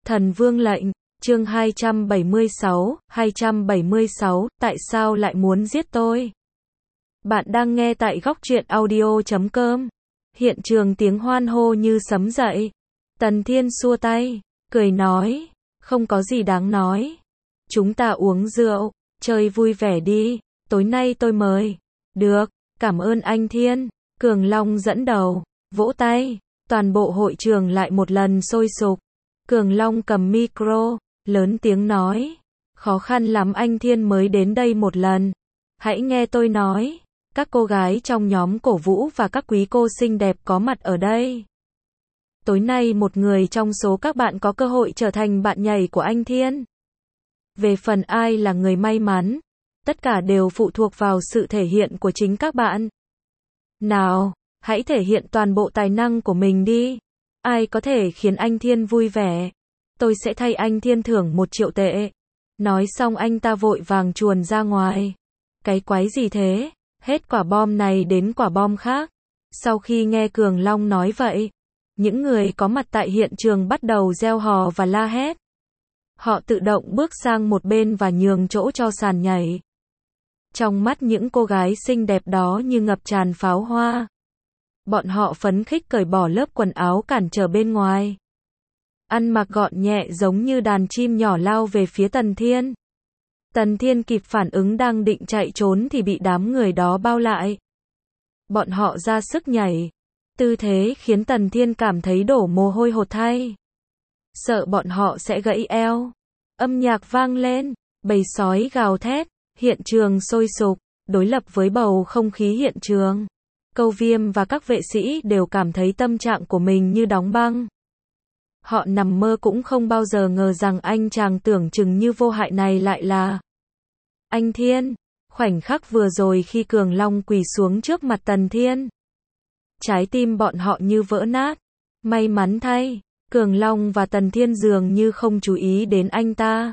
Thần Vương lệnh, chương 276, tại sao lại muốn giết tôi? Bạn đang nghe tại góc truyện audio.com. Hiện trường tiếng hoan hô như sấm dậy. Tần Thiên xua tay, cười nói, không có gì đáng nói. Chúng ta uống rượu, chơi vui vẻ đi, tối nay tôi mời. Được, cảm ơn anh Thiên. Cường Long dẫn đầu, vỗ tay, toàn bộ hội trường lại một lần sôi sục. Cường Long cầm micro, lớn tiếng nói, khó khăn lắm anh Thiên mới đến đây một lần. Hãy nghe tôi nói, các cô gái trong nhóm cổ vũ và các quý cô xinh đẹp có mặt ở đây. Tối nay một người trong số các bạn có cơ hội trở thành bạn nhảy của anh Thiên. Về phần ai là người may mắn, tất cả đều phụ thuộc vào sự thể hiện của chính các bạn. Nào, hãy thể hiện toàn bộ tài năng của mình đi. Ai có thể khiến anh Thiên vui vẻ? Tôi sẽ thay anh Thiên thưởng 1 triệu tệ. Nói xong anh ta vội vàng chuồn ra ngoài. Cái quái gì thế? Hết quả bom này đến quả bom khác. Sau khi nghe Cường Long nói vậy, những người có mặt tại hiện trường bắt đầu reo hò và la hét. Họ tự động bước sang một bên và nhường chỗ cho sàn nhảy. Trong mắt những cô gái xinh đẹp đó như ngập tràn pháo hoa. Bọn họ phấn khích cởi bỏ lớp quần áo cản trở bên ngoài. Ăn mặc gọn nhẹ giống như đàn chim nhỏ lao về phía Tần Thiên. Tần Thiên kịp phản ứng đang định chạy trốn thì bị đám người đó bao lại. Bọn họ ra sức nhảy. Tư thế khiến Tần Thiên cảm thấy đổ mồ hôi hột thay. Sợ bọn họ sẽ gãy eo. Âm nhạc vang lên, bầy sói gào thét, hiện trường sôi sục, đối lập với bầu không khí hiện trường. Câu Viêm và các vệ sĩ đều cảm thấy tâm trạng của mình như đóng băng. Họ nằm mơ cũng không bao giờ ngờ rằng anh chàng tưởng chừng như vô hại này lại là anh Thiên. Khoảnh khắc vừa rồi khi Cường Long quỳ xuống trước mặt Tần Thiên, trái tim bọn họ như vỡ nát. May mắn thay, Cường Long và Tần Thiên dường như không chú ý đến anh ta.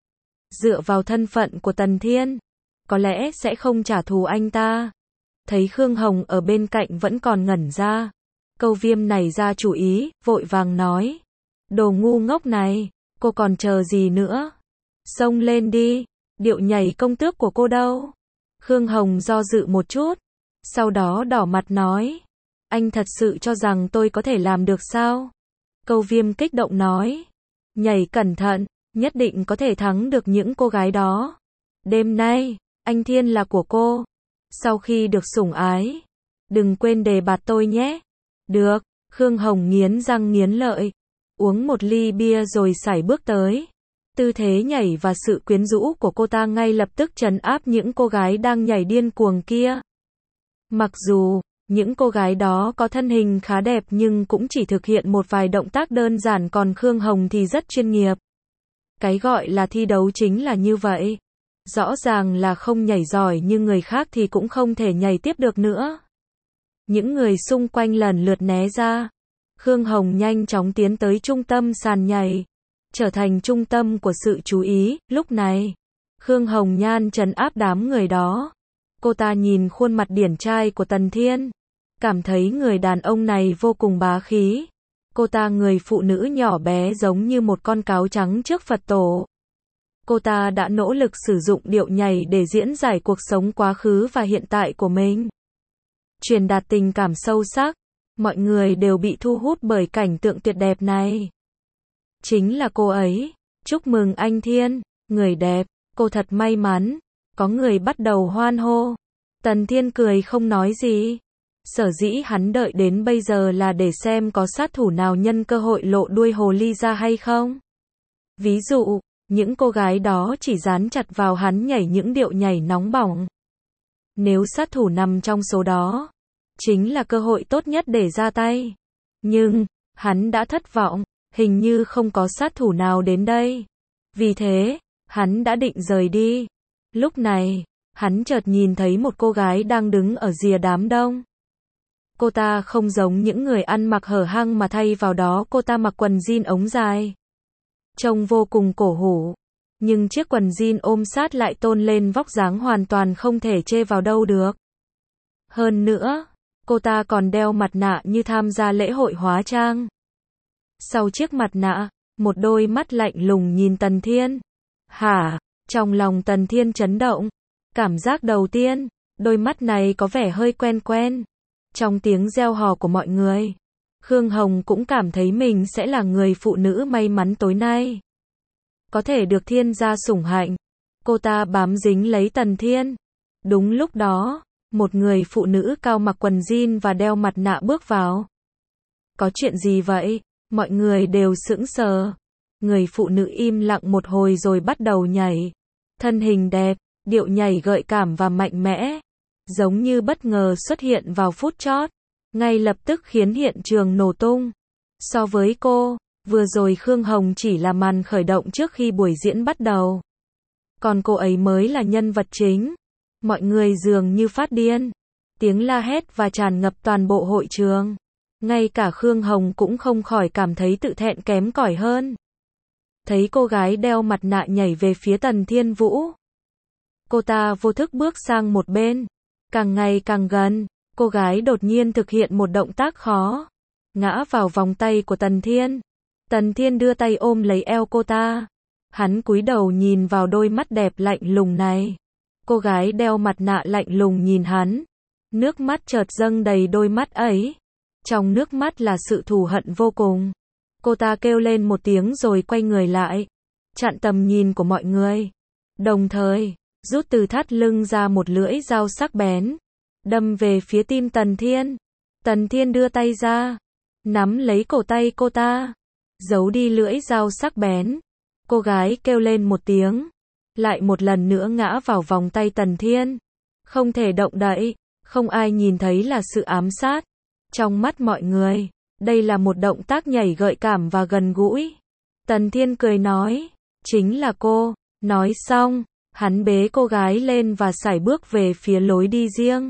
Dựa vào thân phận của Tần Thiên, có lẽ sẽ không trả thù anh ta. Thấy Khương Hồng ở bên cạnh vẫn còn ngẩn ra. Câu Viêm nảy ra chủ ý, vội vàng nói. Đồ ngu ngốc này, cô còn chờ gì nữa? Xông lên đi, điệu nhảy công tước của cô đâu? Khương Hồng do dự một chút, sau đó đỏ mặt nói. Anh thật sự cho rằng tôi có thể làm được sao? Câu Viêm kích động nói. Nhảy cẩn thận, nhất định có thể thắng được những cô gái đó. Đêm nay, anh Thiên là của cô. Sau khi được sủng ái, đừng quên đề bạt tôi nhé. Được, Khương Hồng nghiến răng nghiến lợi. Uống một ly bia rồi sải bước tới. Tư thế nhảy và sự quyến rũ của cô ta ngay lập tức trấn áp những cô gái đang nhảy điên cuồng kia. Mặc dù những cô gái đó có thân hình khá đẹp nhưng cũng chỉ thực hiện một vài động tác đơn giản, còn Khương Hồng thì rất chuyên nghiệp. Cái gọi là thi đấu chính là như vậy. Rõ ràng là không nhảy giỏi nhưng người khác thì cũng không thể nhảy tiếp được nữa. Những người xung quanh lần lượt né ra. Khương Hồng nhanh chóng tiến tới trung tâm sàn nhảy, trở thành trung tâm của sự chú ý. Lúc này, Khương Hồng Nhan trấn áp đám người đó. Cô ta nhìn khuôn mặt điển trai của Tần Thiên, cảm thấy người đàn ông này vô cùng bá khí. Cô ta người phụ nữ nhỏ bé giống như một con cáo trắng trước Phật tổ. Cô ta đã nỗ lực sử dụng điệu nhảy để diễn giải cuộc sống quá khứ và hiện tại của mình, truyền đạt tình cảm sâu sắc. Mọi người đều bị thu hút bởi cảnh tượng tuyệt đẹp này. Chính là cô ấy. Chúc mừng anh Thiên, người đẹp, cô thật may mắn. Có người bắt đầu hoan hô. Tần Thiên cười không nói gì. Sở dĩ hắn đợi đến bây giờ là để xem có sát thủ nào nhân cơ hội lộ đuôi hồ ly ra hay không. Ví dụ, những cô gái đó chỉ dán chặt vào hắn nhảy những điệu nhảy nóng bỏng. Nếu sát thủ nằm trong số đó, chính là cơ hội tốt nhất để ra tay. Nhưng, hắn đã thất vọng, hình như không có sát thủ nào đến đây. Vì thế, hắn đã định rời đi. Lúc này, hắn chợt nhìn thấy một cô gái đang đứng ở rìa đám đông. Cô ta không giống những người ăn mặc hở hang mà thay vào đó cô ta mặc quần jean ống dài. Trông vô cùng cổ hủ. Nhưng chiếc quần jean ôm sát lại tôn lên vóc dáng hoàn toàn không thể chê vào đâu được. Hơn nữa, cô ta còn đeo mặt nạ như tham gia lễ hội hóa trang. Sau chiếc mặt nạ, một đôi mắt lạnh lùng nhìn Tần Thiên. Hả? Trong lòng Tần Thiên chấn động. Cảm giác đầu tiên, đôi mắt này có vẻ hơi quen quen. Trong tiếng reo hò của mọi người, Khương Hồng cũng cảm thấy mình sẽ là người phụ nữ may mắn tối nay. Có thể được Thiên gia sủng hạnh. Cô ta bám dính lấy Tần Thiên. Đúng lúc đó, một người phụ nữ cao mặc quần jean và đeo mặt nạ bước vào. Có chuyện gì vậy? Mọi người đều sững sờ. Người phụ nữ im lặng một hồi rồi bắt đầu nhảy. Thân hình đẹp, điệu nhảy gợi cảm và mạnh mẽ. Giống như bất ngờ xuất hiện vào phút chót. Ngay lập tức khiến hiện trường nổ tung. So với cô, vừa rồi Khương Hồng chỉ là màn khởi động trước khi buổi diễn bắt đầu. Còn cô ấy mới là nhân vật chính. Mọi người dường như phát điên. Tiếng la hét và tràn ngập toàn bộ hội trường. Ngay cả Khương Hồng cũng không khỏi cảm thấy tự thẹn kém cỏi hơn. Thấy cô gái đeo mặt nạ nhảy về phía Tần Thiên Vũ. Cô ta vô thức bước sang một bên. Càng ngày càng gần, cô gái đột nhiên thực hiện một động tác khó. Ngã vào vòng tay của Tần Thiên. Tần Thiên đưa tay ôm lấy eo cô ta. Hắn cúi đầu nhìn vào đôi mắt đẹp lạnh lùng này. Cô gái đeo mặt nạ lạnh lùng nhìn hắn. Nước mắt chợt dâng đầy đôi mắt ấy. Trong nước mắt là sự thù hận vô cùng. Cô ta kêu lên một tiếng rồi quay người lại. Chặn tầm nhìn của mọi người. Đồng thời, rút từ thắt lưng ra một lưỡi dao sắc bén. Đâm về phía tim Tần Thiên. Tần Thiên đưa tay ra. Nắm lấy cổ tay cô ta. Giấu đi lưỡi dao sắc bén. Cô gái kêu lên một tiếng. Lại một lần nữa ngã vào vòng tay Tần Thiên. Không thể động đậy. Không ai nhìn thấy là sự ám sát. Trong mắt mọi người, đây là một động tác nhảy gợi cảm và gần gũi. Tần Thiên cười nói, chính là cô. Nói xong, hắn bế cô gái lên và sải bước về phía lối đi riêng.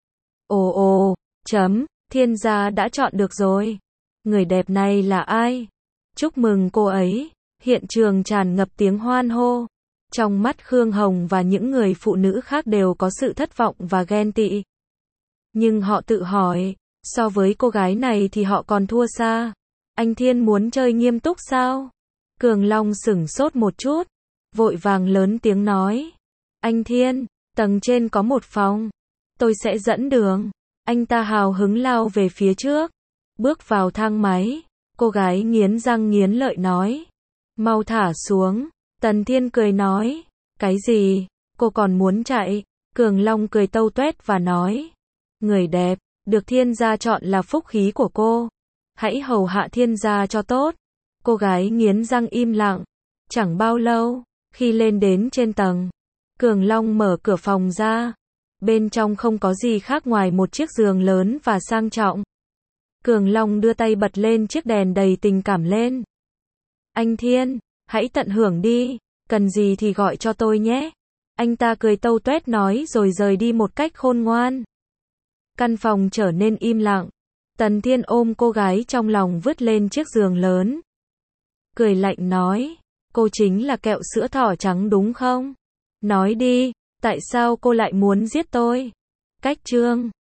Ồ, Thiên gia đã chọn được rồi. Người đẹp này là ai? Chúc mừng cô ấy. Hiện trường tràn ngập tiếng hoan hô. Trong mắt Khương Hồng và những người phụ nữ khác đều có sự thất vọng và ghen tị. Nhưng họ tự hỏi, so với cô gái này thì họ còn thua xa. Anh Thiên muốn chơi nghiêm túc sao? Cường Long sửng sốt một chút, vội vàng lớn tiếng nói. Anh Thiên, tầng trên có một phòng. Tôi sẽ dẫn đường. Anh ta hào hứng lao về phía trước. Bước vào thang máy. Cô gái nghiến răng nghiến lợi nói. Mau thả xuống. Tần Thiên cười nói. Cái gì? Cô còn muốn chạy? Cường Long cười tâu tuét và nói. Người đẹp, được Thiên gia chọn là phúc khí của cô. Hãy hầu hạ Thiên gia cho tốt. Cô gái nghiến răng im lặng. Chẳng bao lâu, khi lên đến trên tầng, Cường Long mở cửa phòng ra. Bên trong không có gì khác ngoài một chiếc giường lớn và sang trọng. Cường Long đưa tay bật lên chiếc đèn đầy tình cảm lên. Anh Thiên, hãy tận hưởng đi, cần gì thì gọi cho tôi nhé. Anh ta cười tâu tuét nói rồi rời đi một cách khôn ngoan. Căn phòng trở nên im lặng. Tần Thiên ôm cô gái trong lòng vứt lên chiếc giường lớn. Cười lạnh nói, cô chính là kẹo sữa thỏ trắng đúng không? Nói đi, tại sao cô lại muốn giết tôi? Cách chương